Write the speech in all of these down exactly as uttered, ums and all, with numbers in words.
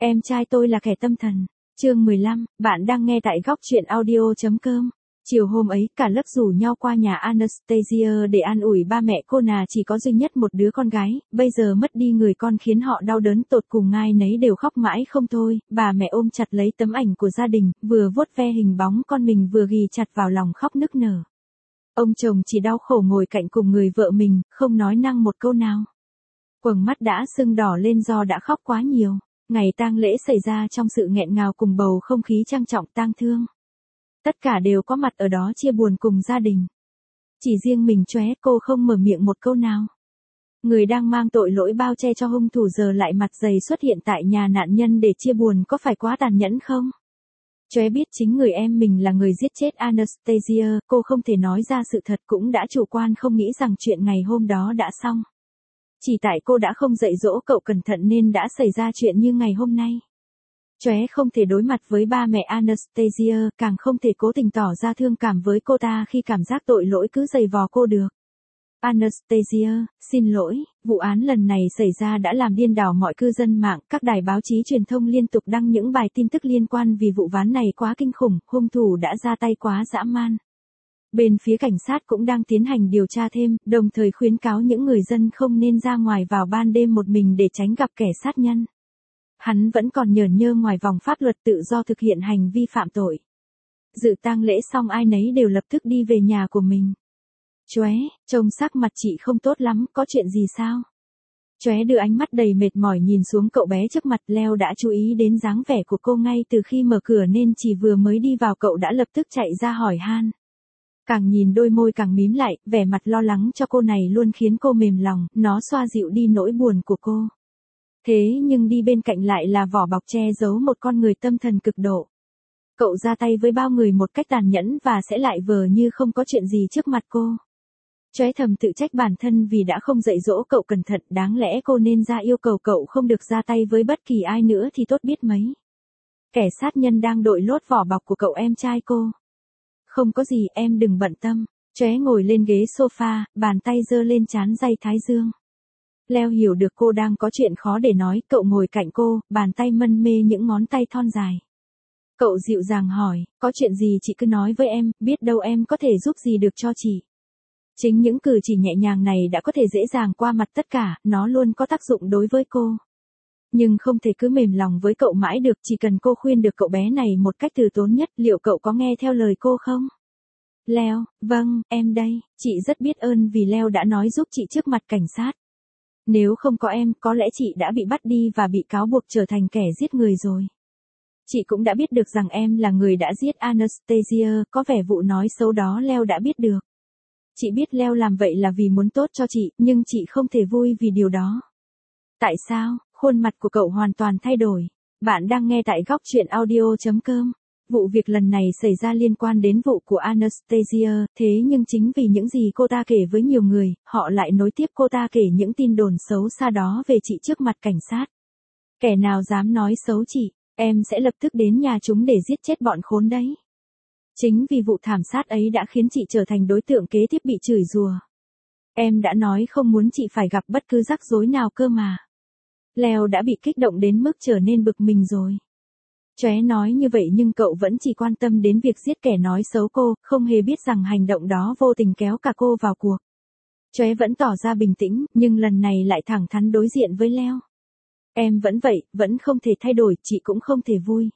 Em trai tôi là kẻ tâm thần. Chương mười lăm, bạn đang nghe tại góc truyện audio.com. Chiều hôm ấy, cả lớp rủ nhau qua nhà Anastasia để an ủi ba mẹ cô. Nà chỉ có duy nhất một đứa con gái, bây giờ mất đi người con khiến họ đau đớn tột cùng, ai nấy đều khóc mãi không thôi. Bà mẹ ôm chặt lấy tấm ảnh của gia đình, vừa vuốt ve hình bóng con mình vừa ghì chặt vào lòng khóc nức nở. Ông chồng chỉ đau khổ ngồi cạnh cùng người vợ mình, không nói năng một câu nào. Quầng mắt đã sưng đỏ lên do đã khóc quá nhiều. Ngày tang lễ xảy ra trong sự nghẹn ngào cùng bầu không khí trang trọng tang thương. Tất cả đều có mặt ở đó chia buồn cùng gia đình. Chỉ riêng mình Chóe, cô không mở miệng một câu nào. Người đang mang tội lỗi bao che cho hung thủ giờ lại mặt dày xuất hiện tại nhà nạn nhân để chia buồn, có phải quá tàn nhẫn không? Chóe biết chính người em mình là người giết chết Anastasia, cô không thể nói ra sự thật, cũng đã chủ quan không nghĩ rằng chuyện ngày hôm đó đã xong. Chỉ tại cô đã không dạy dỗ cậu cẩn thận nên đã xảy ra chuyện như ngày hôm nay. Chóe không thể đối mặt với ba mẹ Anastasia, càng không thể cố tình tỏ ra thương cảm với cô ta khi cảm giác tội lỗi cứ giày vò cô được. Anastasia, xin lỗi, vụ án lần này xảy ra đã làm điên đảo mọi cư dân mạng, các đài báo chí truyền thông liên tục đăng những bài tin tức liên quan vì vụ án này quá kinh khủng, hung thủ đã ra tay quá dã man. Bên phía cảnh sát cũng đang tiến hành điều tra thêm, đồng thời khuyến cáo những người dân không nên ra ngoài vào ban đêm một mình để tránh gặp kẻ sát nhân. Hắn vẫn còn nhởn nhơ ngoài vòng pháp luật tự do thực hiện hành vi phạm tội. Dự tang lễ xong ai nấy đều lập tức đi về nhà của mình. Chóe, trông sắc mặt chị không tốt lắm, có chuyện gì sao? Chóe đưa ánh mắt đầy mệt mỏi nhìn xuống cậu bé trước mặt. Leo đã chú ý đến dáng vẻ của cô ngay từ khi mở cửa nên chỉ vừa mới đi vào cậu đã lập tức chạy ra hỏi han. Càng nhìn đôi môi càng mím lại, vẻ mặt lo lắng cho cô này luôn khiến cô mềm lòng, nó xoa dịu đi nỗi buồn của cô. Thế nhưng đi bên cạnh lại là vỏ bọc che giấu một con người tâm thần cực độ. Cậu ra tay với bao người một cách tàn nhẫn và sẽ lại vờ như không có chuyện gì trước mặt cô. Chóe thầm tự trách bản thân vì đã không dạy dỗ cậu cẩn thận, đáng lẽ cô nên ra yêu cầu cậu không được ra tay với bất kỳ ai nữa thì tốt biết mấy. Kẻ sát nhân đang đội lốt vỏ bọc của cậu em trai cô. Không có gì, em đừng bận tâm. Chóe ngồi lên ghế sofa, bàn tay giơ lên trán day thái dương. Leo hiểu được cô đang có chuyện khó để nói, cậu ngồi cạnh cô, bàn tay mân mê những ngón tay thon dài. Cậu dịu dàng hỏi, có chuyện gì chị cứ nói với em, biết đâu em có thể giúp gì được cho chị. Chính những cử chỉ nhẹ nhàng này đã có thể dễ dàng qua mặt tất cả, nó luôn có tác dụng đối với cô. Nhưng không thể cứ mềm lòng với cậu mãi được, chỉ cần cô khuyên được cậu bé này một cách từ tốn nhất, liệu cậu có nghe theo lời cô không? Leo, vâng, em đây, chị rất biết ơn vì Leo đã nói giúp chị trước mặt cảnh sát. Nếu không có em, có lẽ chị đã bị bắt đi và bị cáo buộc trở thành kẻ giết người rồi. Chị cũng đã biết được rằng em là người đã giết Anastasia, có vẻ vụ nói xấu đó Leo đã biết được. Chị biết Leo làm vậy là vì muốn tốt cho chị, nhưng chị không thể vui vì điều đó. Tại sao? Khuôn mặt của cậu hoàn toàn thay đổi. Bạn đang nghe tại góc truyện audio.com. Vụ việc lần này xảy ra liên quan đến vụ của Anastasia, thế nhưng chính vì những gì cô ta kể với nhiều người, họ lại nối tiếp cô ta kể những tin đồn xấu xa đó về chị trước mặt cảnh sát. Kẻ nào dám nói xấu chị, em sẽ lập tức đến nhà chúng để giết chết bọn khốn đấy. Chính vì vụ thảm sát ấy đã khiến chị trở thành đối tượng kế tiếp bị chửi rủa. Em đã nói không muốn chị phải gặp bất cứ rắc rối nào cơ mà. Leo đã bị kích động đến mức trở nên bực mình rồi. Chóe nói như vậy nhưng cậu vẫn chỉ quan tâm đến việc giết kẻ nói xấu cô, không hề biết rằng hành động đó vô tình kéo cả cô vào cuộc. Chóe vẫn tỏ ra bình tĩnh, nhưng lần này lại thẳng thắn đối diện với Leo. Em vẫn vậy, vẫn không thể thay đổi, chị cũng không thể vui.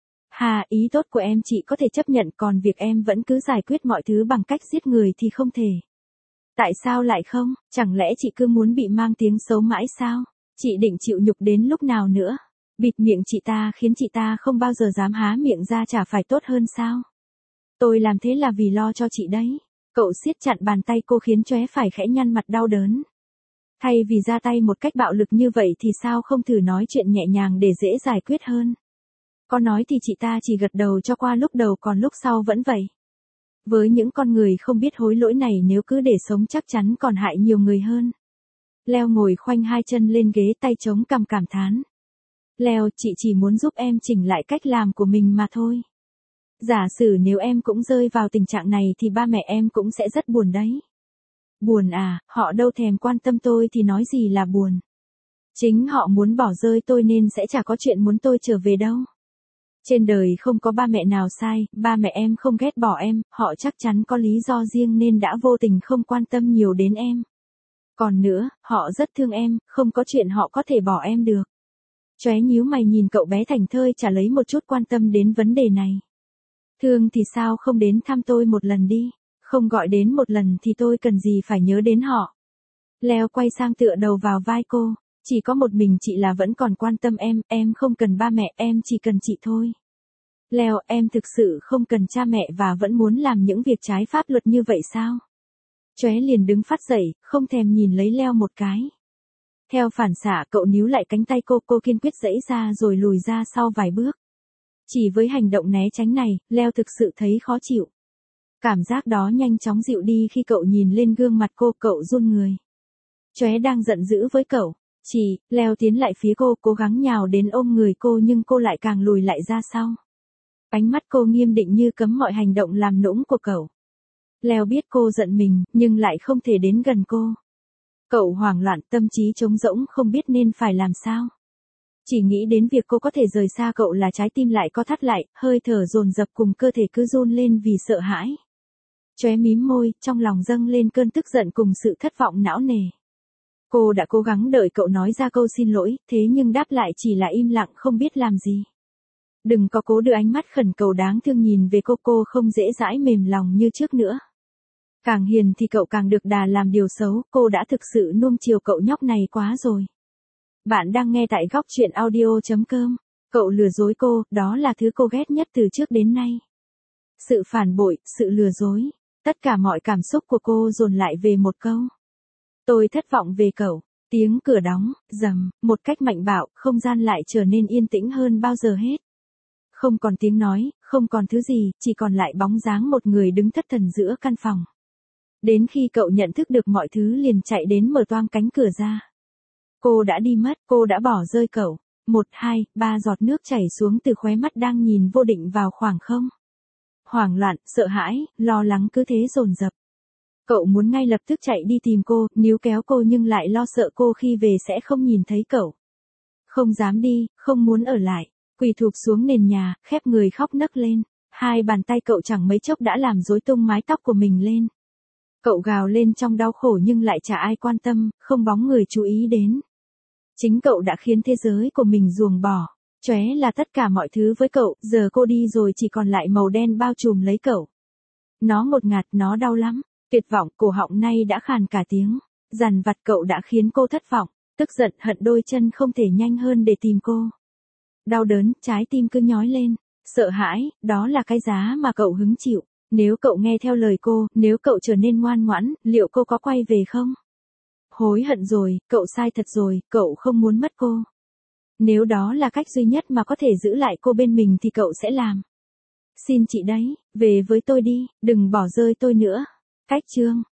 Hà, ý tốt của em chị có thể chấp nhận, còn việc em vẫn cứ giải quyết mọi thứ bằng cách giết người thì không thể. Tại sao lại không? Chẳng lẽ chị cứ muốn bị mang tiếng xấu mãi sao? Chị định chịu nhục đến lúc nào nữa? Bịt miệng chị ta khiến chị ta không bao giờ dám há miệng ra, chả phải tốt hơn sao? Tôi làm thế là vì lo cho chị đấy. Cậu siết chặt bàn tay cô khiến Chóe phải khẽ nhăn mặt đau đớn. Thay vì ra tay một cách bạo lực như vậy thì sao không thử nói chuyện nhẹ nhàng để dễ giải quyết hơn? Có nói thì chị ta chỉ gật đầu cho qua lúc đầu, còn lúc sau vẫn vậy. Với những con người không biết hối lỗi này, nếu cứ để sống chắc chắn còn hại nhiều người hơn. Leo ngồi khoanh hai chân lên ghế, tay chống cằm cảm thán. Leo, chị chỉ muốn giúp em chỉnh lại cách làm của mình mà thôi. Giả sử nếu em cũng rơi vào tình trạng này thì ba mẹ em cũng sẽ rất buồn đấy. Buồn à, họ đâu thèm quan tâm tôi thì nói gì là buồn. Chính họ muốn bỏ rơi tôi nên sẽ chả có chuyện muốn tôi trở về đâu. Trên đời không có ba mẹ nào sai, ba mẹ em không ghét bỏ em, họ chắc chắn có lý do riêng nên đã vô tình không quan tâm nhiều đến em. Còn nữa, họ rất thương em, không có chuyện họ có thể bỏ em được. Chóe nhíu mày nhìn cậu bé thảnh thơi chả lấy một chút quan tâm đến vấn đề này. Thương thì sao không đến thăm tôi một lần đi, không gọi đến một lần thì tôi cần gì phải nhớ đến họ. Leo quay sang tựa đầu vào vai cô, chỉ có một mình chị là vẫn còn quan tâm em, em không cần ba mẹ, em chỉ cần chị thôi. Leo, em thực sự không cần cha mẹ và vẫn muốn làm những việc trái pháp luật như vậy sao? Chóe liền đứng phát dậy, không thèm nhìn lấy Leo một cái. Theo phản xạ cậu níu lại cánh tay cô, cô kiên quyết giãy ra rồi lùi ra sau vài bước. Chỉ với hành động né tránh này, Leo thực sự thấy khó chịu. Cảm giác đó nhanh chóng dịu đi khi cậu nhìn lên gương mặt cô, cậu run người. Chóe đang giận dữ với cậu. Chị, Leo tiến lại phía cô, cố gắng nhào đến ôm người cô nhưng cô lại càng lùi lại ra sau. Ánh mắt cô nghiêm định như cấm mọi hành động làm nũng của cậu. Leo biết cô giận mình, nhưng lại không thể đến gần cô. Cậu hoảng loạn, tâm trí trống rỗng không biết nên phải làm sao. Chỉ nghĩ đến việc cô có thể rời xa cậu là trái tim lại co thắt lại, hơi thở dồn dập cùng cơ thể cứ run lên vì sợ hãi. Chóe mím môi, trong lòng dâng lên cơn tức giận cùng sự thất vọng não nề. Cô đã cố gắng đợi cậu nói ra câu xin lỗi, thế nhưng đáp lại chỉ là im lặng không biết làm gì. Đừng có cố đưa ánh mắt khẩn cầu đáng thương nhìn về cô, cô không dễ dãi mềm lòng như trước nữa. Càng hiền thì cậu càng được đà làm điều xấu, cô đã thực sự nuông chiều cậu nhóc này quá rồi. Bạn đang nghe tại góc truyện audio chấm com. Cậu lừa dối cô, đó là thứ cô ghét nhất từ trước đến nay. Sự phản bội, sự lừa dối, tất cả mọi cảm xúc của cô dồn lại về một câu. Tôi thất vọng về cậu. Tiếng cửa đóng, rầm, một cách mạnh bạo, không gian lại trở nên yên tĩnh hơn bao giờ hết. Không còn tiếng nói, không còn thứ gì, chỉ còn lại bóng dáng một người đứng thất thần giữa căn phòng. Đến khi cậu nhận thức được mọi thứ liền chạy đến mở toang cánh cửa ra. Cô đã đi mất, cô đã bỏ rơi cậu. Một, hai, ba giọt nước chảy xuống từ khóe mắt đang nhìn vô định vào khoảng không. Hoảng loạn, sợ hãi, lo lắng cứ thế dồn dập. Cậu muốn ngay lập tức chạy đi tìm cô, níu kéo cô nhưng lại lo sợ cô khi về sẽ không nhìn thấy cậu. Không dám đi, không muốn ở lại, quỳ thụp xuống nền nhà, khép người khóc nấc lên. Hai bàn tay cậu chẳng mấy chốc đã làm rối tung mái tóc của mình lên. Cậu gào lên trong đau khổ nhưng lại chả ai quan tâm, không bóng người chú ý đến. Chính cậu đã khiến thế giới của mình ruồng bỏ. Chóe là tất cả mọi thứ với cậu, giờ cô đi rồi chỉ còn lại màu đen bao trùm lấy cậu. Nó ngột ngạt, nó đau lắm. Tuyệt vọng, cổ họng nay đã khàn cả tiếng. Dằn vặt cậu đã khiến cô thất vọng, tức giận hận đôi chân không thể nhanh hơn để tìm cô. Đau đớn, trái tim cứ nhói lên. Sợ hãi, đó là cái giá mà cậu hứng chịu. Nếu cậu nghe theo lời cô, nếu cậu trở nên ngoan ngoãn, liệu cô có quay về không? Hối hận rồi, cậu sai thật rồi, cậu không muốn mất cô. Nếu đó là cách duy nhất mà có thể giữ lại cô bên mình thì cậu sẽ làm. Xin chị đấy, về với tôi đi, đừng bỏ rơi tôi nữa. Cách chương